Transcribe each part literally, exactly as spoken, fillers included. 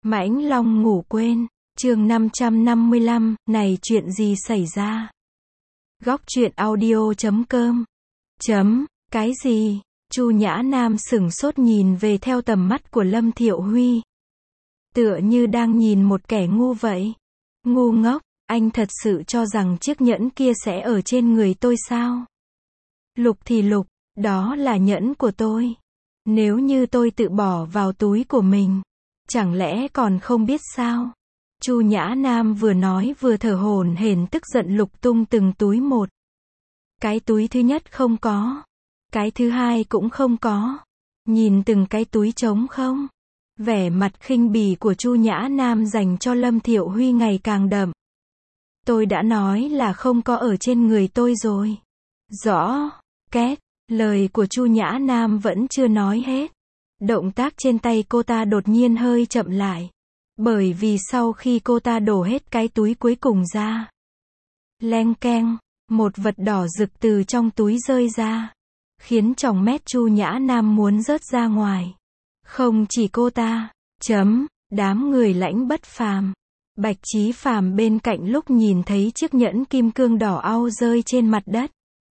Mãnh Long ngủ quên, chương năm trăm năm mươi lăm, này chuyện gì xảy ra? Góc truyện audio chấm com. Chấm, cái gì? Chu Nhã Nam sửng sốt nhìn về theo tầm mắt của Lâm Thiệu Huy. Tựa như đang nhìn một kẻ ngu vậy. Ngu ngốc, anh thật sự cho rằng chiếc nhẫn kia sẽ ở trên người tôi sao? Lục thì lục, đó là nhẫn của tôi. Nếu như tôi tự bỏ vào túi của mình, chẳng lẽ còn không biết sao? Chu Nhã Nam vừa nói vừa thở hổn hển tức giận lục tung từng túi một. Cái túi thứ nhất không có. Cái thứ hai cũng không có. Nhìn từng cái túi trống không. Vẻ mặt khinh bỉ của Chu Nhã Nam dành cho Lâm Thiệu Huy ngày càng đậm. Tôi đã nói là không có ở trên người tôi rồi. Rõ, két, lời của Chu Nhã Nam vẫn chưa nói hết. Động tác trên tay cô ta đột nhiên hơi chậm lại. Bởi vì sau khi cô ta đổ hết cái túi cuối cùng ra, leng keng, một vật đỏ rực từ trong túi rơi ra, khiến tròng mét Chu Nhã Nam muốn rớt ra ngoài. Không chỉ cô ta, chấm, đám người Lãnh Bất Phàm, Bạch Chí Phàm bên cạnh lúc nhìn thấy chiếc nhẫn kim cương đỏ au rơi trên mặt đất,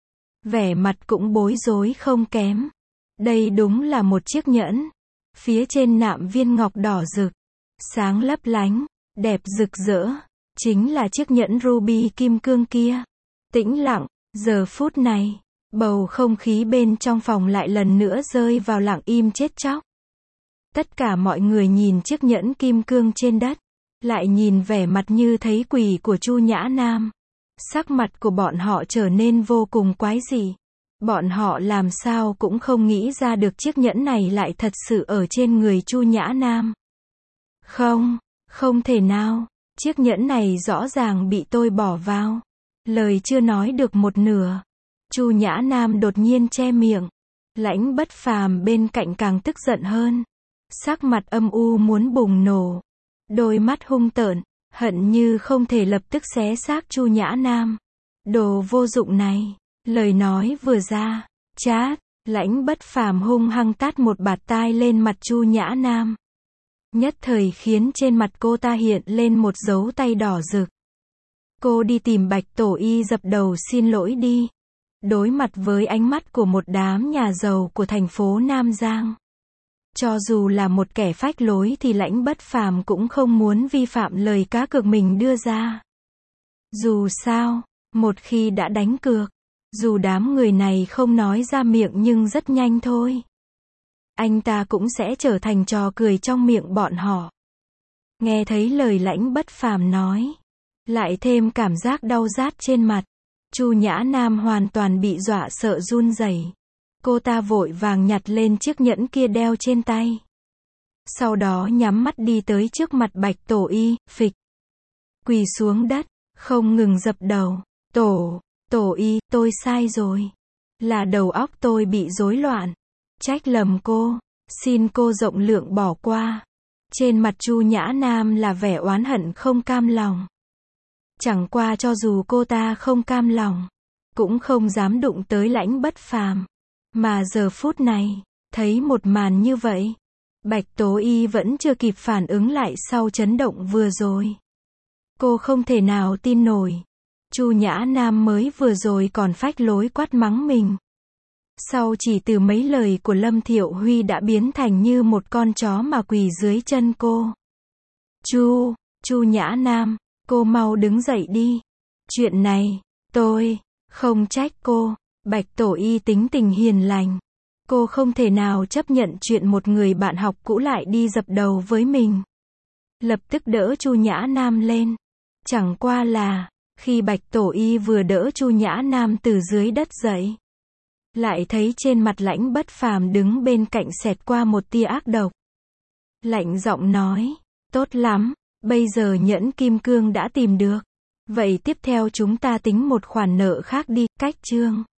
vẻ mặt cũng bối rối không kém. Đây đúng là một chiếc nhẫn. Phía trên nạm viên ngọc đỏ rực, sáng lấp lánh, đẹp rực rỡ, chính là chiếc nhẫn ruby kim cương kia. Tĩnh lặng, giờ phút này, bầu không khí bên trong phòng lại lần nữa rơi vào lặng im chết chóc. Tất cả mọi người nhìn chiếc nhẫn kim cương trên đất, lại nhìn vẻ mặt như thấy quỷ của Chu Nhã Nam. Sắc mặt của bọn họ trở nên vô cùng quái dị. Bọn họ làm sao cũng không nghĩ ra được chiếc nhẫn này lại thật sự ở trên người Chu Nhã Nam. Không, không thể nào, chiếc nhẫn này rõ ràng bị tôi bỏ vào. Lời chưa nói được một nửa, Chu Nhã Nam đột nhiên che miệng. Lãnh Bất Phàm bên cạnh càng tức giận hơn. Sắc mặt âm u muốn bùng nổ. Đôi mắt hung tợn, hận như không thể lập tức xé xác Chu Nhã Nam. Đồ vô dụng này. Lời nói vừa ra, chát, Lãnh Bất Phàm hung hăng tát một bạt tai lên mặt Chu Nhã Nam. Nhất thời khiến trên mặt cô ta hiện lên một dấu tay đỏ rực. Cô đi tìm Bạch Tổ Y dập đầu xin lỗi đi. Đối mặt với ánh mắt của một đám nhà giàu của thành phố Nam Giang, cho dù là một kẻ phách lối thì Lãnh Bất Phàm cũng không muốn vi phạm lời cá cược mình đưa ra. Dù sao, một khi đã đánh cược, dù đám người này không nói ra miệng nhưng rất nhanh thôi, anh ta cũng sẽ trở thành trò cười trong miệng bọn họ. Nghe thấy lời Lãnh Bất Phàm nói, lại thêm cảm giác đau rát trên mặt, Chu Nhã Nam hoàn toàn bị dọa sợ run rẩy. Cô ta vội vàng nhặt lên chiếc nhẫn kia đeo trên tay. Sau đó nhắm mắt đi tới trước mặt Bạch Tổ Y, phịch. Quỳ xuống đất, không ngừng dập đầu. Tổ, Tổ Y, tôi sai rồi. Là đầu óc tôi bị rối loạn. Trách lầm cô, xin cô rộng lượng bỏ qua. Trên mặt Chu Nhã Nam là vẻ oán hận không cam lòng. Chẳng qua cho dù cô ta không cam lòng, cũng không dám đụng tới Lãnh Bất Phàm. Mà giờ phút này, thấy một màn như vậy, Bạch Tố Y vẫn chưa kịp phản ứng lại sau chấn động vừa rồi. Cô không thể nào tin nổi. Chu Nhã Nam mới vừa rồi còn phách lối quát mắng mình. Sau chỉ từ mấy lời của Lâm Thiệu Huy đã biến thành như một con chó mà quỳ dưới chân cô. Chu, Chu Nhã Nam, cô mau đứng dậy đi. Chuyện này, tôi, không trách cô. Bạch Tổ Y tính tình hiền lành. Cô không thể nào chấp nhận chuyện một người bạn học cũ lại đi dập đầu với mình. Lập tức đỡ Chu Nhã Nam lên. Chẳng qua là, khi Bạch Tổ Y vừa đỡ Chu Nhã Nam từ dưới đất dậy, lại thấy trên mặt Lãnh Bất Phàm đứng bên cạnh xẹt qua một tia ác độc. Lạnh giọng nói, tốt lắm, bây giờ nhẫn kim cương đã tìm được. Vậy tiếp theo chúng ta tính một khoản nợ khác đi, cách chương.